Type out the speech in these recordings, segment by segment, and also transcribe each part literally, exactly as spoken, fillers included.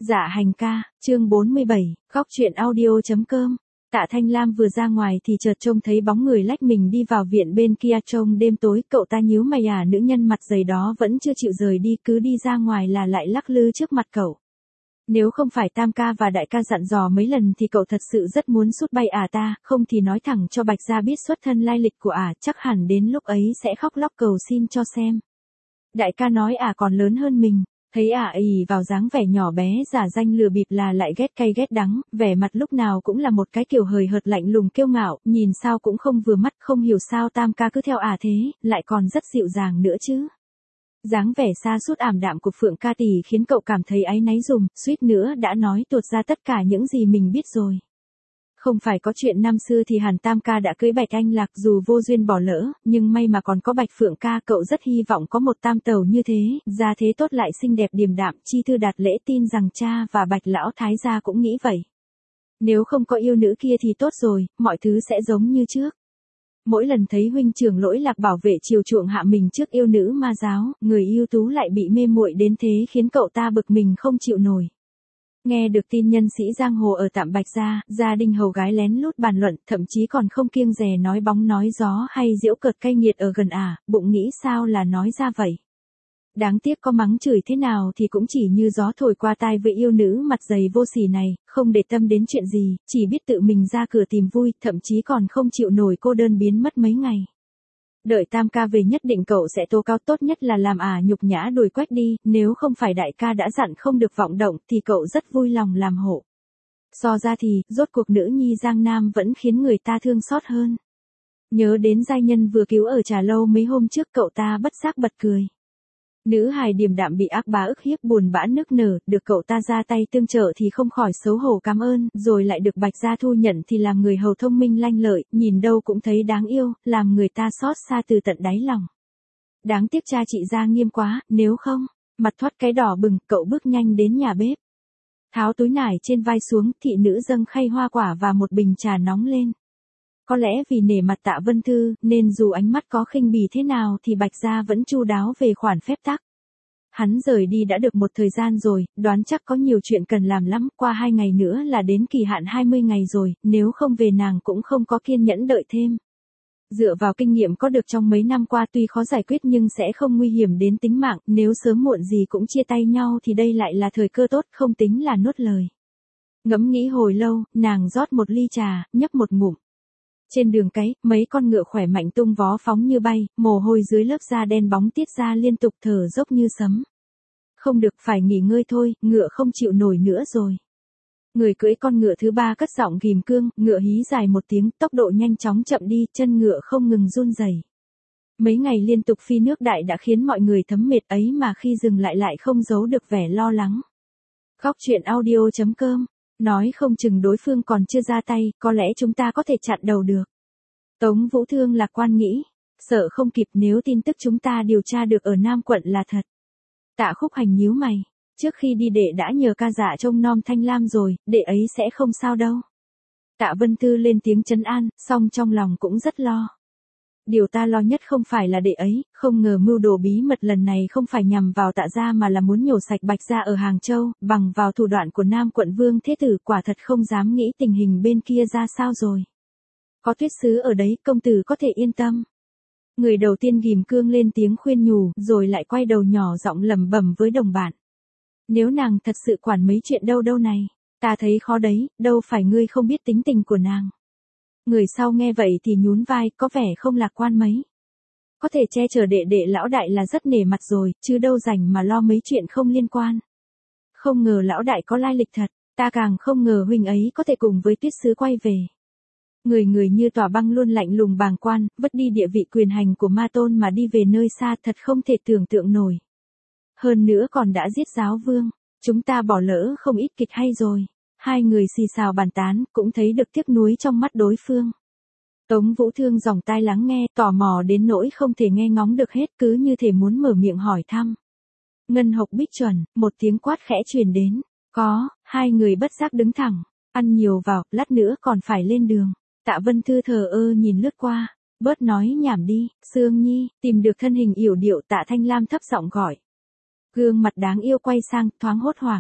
Dạ hành ca, chương bốn mươi bảy, góc truyện audio.com. Tạ Thanh Lam vừa ra ngoài thì chợt trông thấy bóng người lách mình đi vào viện bên kia. Trông đêm tối, cậu ta nhíu mày, à, nữ nhân mặt dày đó vẫn chưa chịu rời đi, cứ đi ra ngoài là lại lắc lư trước mặt cậu. Nếu không phải Tam ca và Đại ca dặn dò mấy lần thì cậu thật sự rất muốn sút bay ả ta, không thì nói thẳng cho Bạch Gia biết xuất thân lai lịch của ả, chắc hẳn đến lúc ấy sẽ khóc lóc cầu xin cho xem. Đại ca nói ả còn lớn hơn mình. Thấy ả ì vào dáng vẻ nhỏ bé giả danh lừa bịp là lại ghét cay ghét đắng, vẻ mặt lúc nào cũng là một cái kiểu hời hợt lạnh lùng kiêu ngạo, nhìn sao cũng không vừa mắt, không hiểu sao Tam ca cứ theo ả thế, lại còn rất dịu dàng nữa chứ. Dáng vẻ sa sút ảm đạm của Phượng ca tỷ khiến cậu cảm thấy áy náy dùm, suýt nữa đã nói tuột ra tất cả những gì mình biết rồi. Không phải có chuyện năm xưa thì hẳn Tam ca đã cưới Bạch Anh Lạc, dù vô duyên bỏ lỡ, nhưng may mà còn có Bạch Phượng ca, cậu rất hy vọng có một tam tẩu như thế, gia thế tốt lại xinh đẹp điềm đạm. Chi thư đạt lễ tin rằng cha và Bạch lão thái gia cũng nghĩ vậy. Nếu không có yêu nữ kia thì tốt rồi, mọi thứ sẽ giống như trước. Mỗi lần thấy huynh trưởng Lỗi Lạc bảo vệ chiều chuộng hạ mình trước yêu nữ ma giáo, người yêu tú lại bị mê muội đến thế khiến cậu ta bực mình không chịu nổi. Nghe được tin nhân sĩ giang hồ ở tạm Bạch Gia, gia đình hầu gái lén lút bàn luận, thậm chí còn không kiêng dè nói bóng nói gió hay giễu cợt cay nghiệt ở gần ả, bụng nghĩ sao là nói ra vậy. Đáng tiếc có mắng chửi thế nào thì cũng chỉ như gió thổi qua tai với yêu nữ mặt dày vô sỉ này, không để tâm đến chuyện gì, chỉ biết tự mình ra cửa tìm vui, thậm chí còn không chịu nổi cô đơn biến mất mấy ngày. Đợi Tam ca về nhất định cậu sẽ tố cáo, tốt nhất là làm ả nhục nhã đuổi quách đi, nếu không phải Đại ca đã dặn không được vọng động thì cậu rất vui lòng làm hộ. So ra thì, rốt cuộc nữ nhi Giang Nam vẫn khiến người ta thương xót hơn. Nhớ đến giai nhân vừa cứu ở Trà Lâu mấy hôm trước, cậu ta bất giác bật cười. Nữ hài điềm đạm bị ác bá ức hiếp buồn bã nức nở, được cậu ta ra tay tương trợ thì không khỏi xấu hổ cảm ơn, rồi lại được Bạch Gia thu nhận thì làm người hầu thông minh lanh lợi, nhìn đâu cũng thấy đáng yêu, làm người ta xót xa từ tận đáy lòng. Đáng tiếc cha chị Gia nghiêm quá, nếu không, mặt thoát cái đỏ bừng, cậu bước nhanh đến nhà bếp. Tháo túi nải trên vai xuống, thị nữ dâng khay hoa quả và một bình trà nóng lên. Có lẽ vì nể mặt Tạ Vân Thư, nên dù ánh mắt có khinh bỉ thế nào thì Bạch Gia vẫn chu đáo về khoản phép tắc. Hắn rời đi đã được một thời gian rồi, đoán chắc có nhiều chuyện cần làm lắm, qua hai ngày nữa là đến kỳ hạn hai mươi ngày rồi, nếu không về nàng cũng không có kiên nhẫn đợi thêm. Dựa vào kinh nghiệm có được trong mấy năm qua tuy khó giải quyết nhưng sẽ không nguy hiểm đến tính mạng, nếu sớm muộn gì cũng chia tay nhau thì đây lại là thời cơ tốt, không tính là nuốt lời. Ngẫm nghĩ hồi lâu, nàng rót một ly trà, nhấp một ngụm. Trên đường cái, mấy con ngựa khỏe mạnh tung vó phóng như bay, mồ hôi dưới lớp da đen bóng tiết ra liên tục, thở dốc như sấm. Không được, phải nghỉ ngơi thôi, ngựa không chịu nổi nữa rồi. Người cưỡi con ngựa thứ ba cất giọng ghim cương, ngựa hí dài một tiếng, tốc độ nhanh chóng chậm đi, chân ngựa không ngừng run rẩy. Mấy ngày liên tục phi nước đại đã khiến mọi người thấm mệt ấy mà khi dừng lại lại không giấu được vẻ lo lắng. Góc truyện audio.com. Nói không chừng đối phương còn chưa ra tay, có lẽ chúng ta có thể chặn đầu được. Tống Vũ Thương lạc quan nghĩ, sợ không kịp nếu tin tức chúng ta điều tra được ở Nam quận là thật. Tạ Khúc Hành nhíu mày, trước khi đi đệ đã nhờ ca dạ trông nom Thanh Lam rồi, đệ ấy sẽ không sao đâu. Tạ Vân Thư lên tiếng trấn an, song trong lòng cũng rất lo. Điều ta lo nhất không phải là đệ ấy, không ngờ mưu đồ bí mật lần này không phải nhằm vào Tạ gia mà là muốn nhổ sạch Bạch Gia ở Hàng Châu, bằng vào thủ đoạn của Nam quận Vương Thế Tử, quả thật không dám nghĩ tình hình bên kia ra sao rồi. Có Tuyết Sứ ở đấy, công tử có thể yên tâm. Người đầu tiên ghim cương lên tiếng khuyên nhủ, rồi lại quay đầu nhỏ giọng lẩm bẩm với đồng bạn. Nếu nàng thật sự quản mấy chuyện đâu đâu này, ta thấy khó đấy, đâu phải ngươi không biết tính tình của nàng. Người sau nghe vậy thì nhún vai, có vẻ không lạc quan mấy. Có thể che chở đệ đệ lão đại là rất nể mặt rồi, chứ đâu rảnh mà lo mấy chuyện không liên quan. Không ngờ lão đại có lai lịch thật, ta càng không ngờ huynh ấy có thể cùng với Tuyết Sứ quay về. Người người như tòa băng luôn lạnh lùng bàng quan, vứt đi địa vị quyền hành của ma tôn mà đi về nơi xa, thật không thể tưởng tượng nổi. Hơn nữa còn đã giết giáo vương, chúng ta bỏ lỡ không ít kịch hay rồi. Hai người xì xào bàn tán, cũng thấy được tiếc nuối trong mắt đối phương. Tống Vũ Thương dòng tai lắng nghe, tò mò đến nỗi không thể nghe ngóng được hết, cứ như thể muốn mở miệng hỏi thăm. Ngân Hộc Bích Chuẩn, một tiếng quát khẽ truyền đến. Có, hai người bất giác đứng thẳng, ăn nhiều vào, lát nữa còn phải lên đường. Tạ Vân Thư thờ ơ nhìn lướt qua, bớt nói nhảm đi, Sương Nhi, tìm được thân hình yểu điệu Tạ Thanh Lam thấp giọng gọi. Gương mặt đáng yêu quay sang, thoáng hốt hoảng.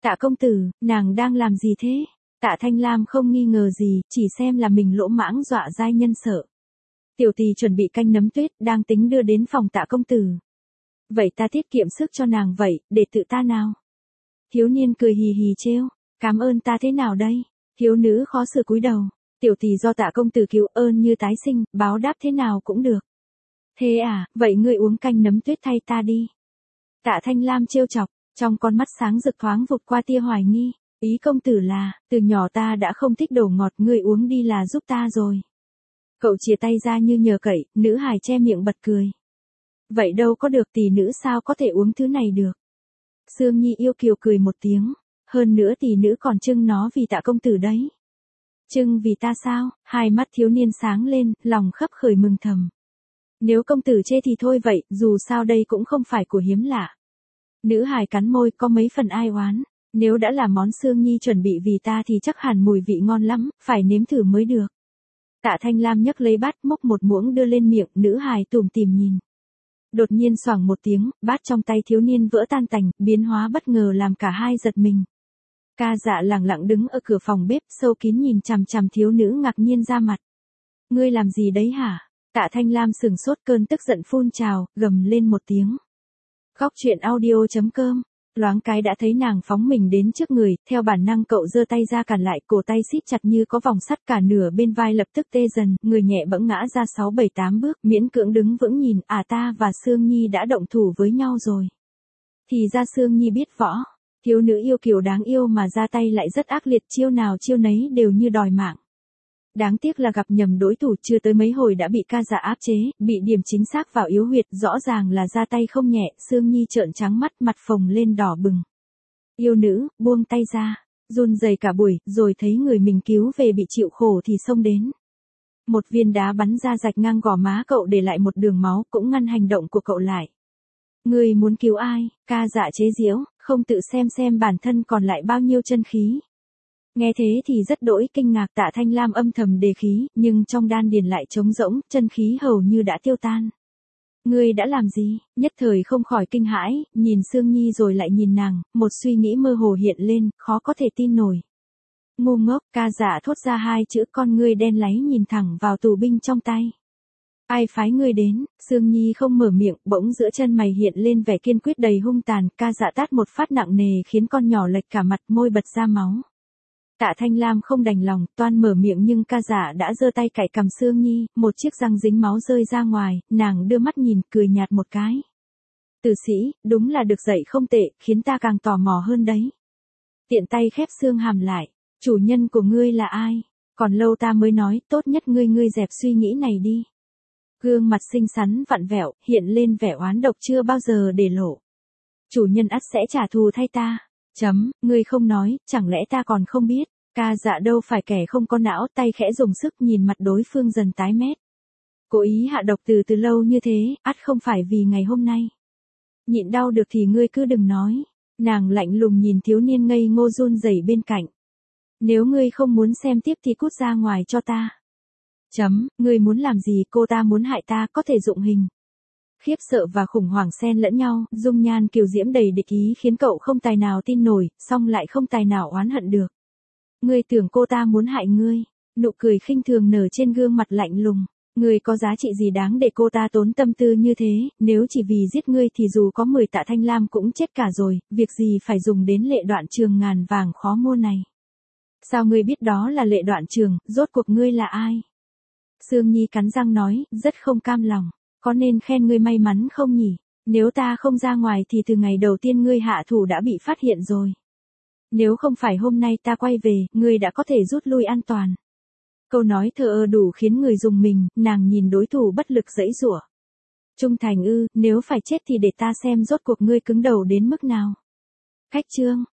Tạ công tử, nàng đang làm gì thế? Tạ Thanh Lam không nghi ngờ gì, chỉ xem là mình lỗ mãng dọa giai nhân sợ. Tiểu tỷ chuẩn bị canh nấm tuyết, đang tính đưa đến phòng Tạ công tử. Vậy ta tiết kiệm sức cho nàng vậy, để tự ta nào. Thiếu niên cười hì hì trêu, cảm ơn ta thế nào đây? Thiếu nữ khó xử cúi đầu, tiểu tỷ do Tạ công tử cứu ơn như tái sinh, báo đáp thế nào cũng được. Thế à, vậy ngươi uống canh nấm tuyết thay ta đi. Tạ Thanh Lam trêu chọc, trong con mắt sáng rực thoáng vụt qua tia hoài nghi, ý công tử là, từ nhỏ ta đã không thích đồ ngọt, ngươi uống đi là giúp ta rồi. Cậu chìa tay ra như nhờ cậy, nữ hài che miệng bật cười. Vậy đâu có được, tỷ nữ sao có thể uống thứ này được. Sương Nhi yêu kiều cười một tiếng, hơn nữa tỷ nữ còn trưng nó vì Tạ công tử đấy. Trưng vì ta sao? Hai mắt thiếu niên sáng lên, lòng khấp khởi mừng thầm. Nếu công tử chê thì thôi vậy, dù sao đây cũng không phải của hiếm lạ. Nữ hài cắn môi có mấy phần ai oán, nếu đã là món Sương Nhi chuẩn bị vì ta thì chắc hẳn mùi vị ngon lắm, phải nếm thử mới được. Tạ Thanh Lam nhấc lấy bát múc một muỗng đưa lên miệng, nữ hài tủm tỉm nhìn. Đột nhiên xoảng một tiếng, bát trong tay thiếu niên vỡ tan tành, biến hóa bất ngờ làm cả hai giật mình. Ca Dạ lẳng lặng đứng ở cửa phòng bếp, sâu kín nhìn chằm chằm thiếu nữ ngạc nhiên ra mặt. Ngươi làm gì đấy hả? Tạ Thanh Lam sừng sốt, cơn tức giận phun trào, gầm lên một tiếng. Góc truyện audio chấm com, loáng cái đã thấy nàng phóng mình đến trước người, theo bản năng cậu giơ tay ra cản lại, cổ tay siết chặt như có vòng sắt, cả nửa bên vai lập tức tê dần, người nhẹ bẫng ngã ra sáu bảy tám bước, miễn cưỡng đứng vững nhìn, à ta và Sương Nhi đã động thủ với nhau rồi. Thì ra Sương Nhi biết võ, thiếu nữ yêu kiều đáng yêu mà ra tay lại rất ác liệt, chiêu nào chiêu nấy đều như đòi mạng. Đáng tiếc là gặp nhầm đối thủ, chưa tới mấy hồi đã bị Ca Dạ áp chế, bị điểm chính xác vào yếu huyệt, rõ ràng là ra tay không nhẹ. Sương Nhi trợn trắng mắt, mặt phồng lên đỏ bừng. Yêu nữ, buông tay ra, run rẩy cả buổi, rồi thấy người mình cứu về bị chịu khổ thì xông đến. Một viên đá bắn ra rạch ngang gò má cậu, để lại một đường máu, cũng ngăn hành động của cậu lại. Ngươi muốn cứu ai? Ca Dạ chế giễu, không tự xem xem bản thân còn lại bao nhiêu chân khí. Nghe thế thì rất đỗi kinh ngạc. Tạ Thanh Lam âm thầm đề khí, nhưng trong đan điền lại trống rỗng, chân khí hầu như đã tiêu tan. Ngươi đã làm gì? Nhất thời không khỏi kinh hãi, nhìn Sương Nhi rồi lại nhìn nàng, một suy nghĩ mơ hồ hiện lên, khó có thể tin nổi. Ngu ngốc, Ca Dạ thốt ra hai chữ, con ngươi đen láy nhìn thẳng vào tù binh trong tay. Ai phái ngươi đến? Sương Nhi không mở miệng, bỗng giữa chân mày hiện lên vẻ kiên quyết đầy hung tàn. Ca Dạ tát một phát nặng nề khiến con nhỏ lệch cả mặt, môi bật ra máu. Tạ Thanh Lam không đành lòng, toan mở miệng nhưng Ca Dạ đã giơ tay cạy cằm Sương Nhi, một chiếc răng dính máu rơi ra ngoài, nàng đưa mắt nhìn, cười nhạt một cái. Tử sĩ, đúng là được dạy không tệ, khiến ta càng tò mò hơn đấy. Tiện tay khép xương hàm lại, chủ nhân của ngươi là ai? Còn lâu ta mới nói, tốt nhất ngươi ngươi dẹp suy nghĩ này đi. Gương mặt xinh xắn vặn vẹo, hiện lên vẻ oán độc chưa bao giờ để lộ. Chủ nhân ắt sẽ trả thù thay ta. Chấm, ngươi không nói, chẳng lẽ ta còn không biết. Ca Dạ đâu phải kẻ không có não, tay khẽ dùng sức nhìn mặt đối phương dần tái mét. Cố ý hạ độc từ từ lâu như thế, ắt không phải vì ngày hôm nay. Nhịn đau được thì ngươi cứ đừng nói. Nàng lạnh lùng nhìn thiếu niên ngây ngô run rẩy bên cạnh. Nếu ngươi không muốn xem tiếp thì cút ra ngoài cho ta. Chấm, ngươi muốn làm gì? Cô ta muốn hại ta, có thể dụng hình. Khiếp sợ và khủng hoảng xen lẫn nhau, dung nhan kiều diễm đầy địch ý khiến cậu không tài nào tin nổi, song lại không tài nào oán hận được. Ngươi tưởng cô ta muốn hại ngươi? Nụ cười khinh thường nở trên gương mặt lạnh lùng. Ngươi có giá trị gì đáng để cô ta tốn tâm tư như thế? Nếu chỉ vì giết ngươi thì dù có mười Tạ Thanh Lam cũng chết cả rồi, việc gì phải dùng đến Lệ Đoạn Trường ngàn vàng khó mua này? Sao ngươi biết đó là Lệ Đoạn Trường? Rốt cuộc ngươi là ai? Sương Nhi cắn răng nói, rất không cam lòng. Có nên khen ngươi may mắn không nhỉ? Nếu ta không ra ngoài thì từ ngày đầu tiên ngươi hạ thủ đã bị phát hiện rồi. Nếu không phải hôm nay ta quay về, ngươi đã có thể rút lui an toàn. Câu nói thờ ơ đủ khiến người dùng mình, nàng nhìn đối thủ bất lực giãy giụa. Trung thành ư, nếu phải chết thì để ta xem rốt cuộc ngươi cứng đầu đến mức nào. Khách chương.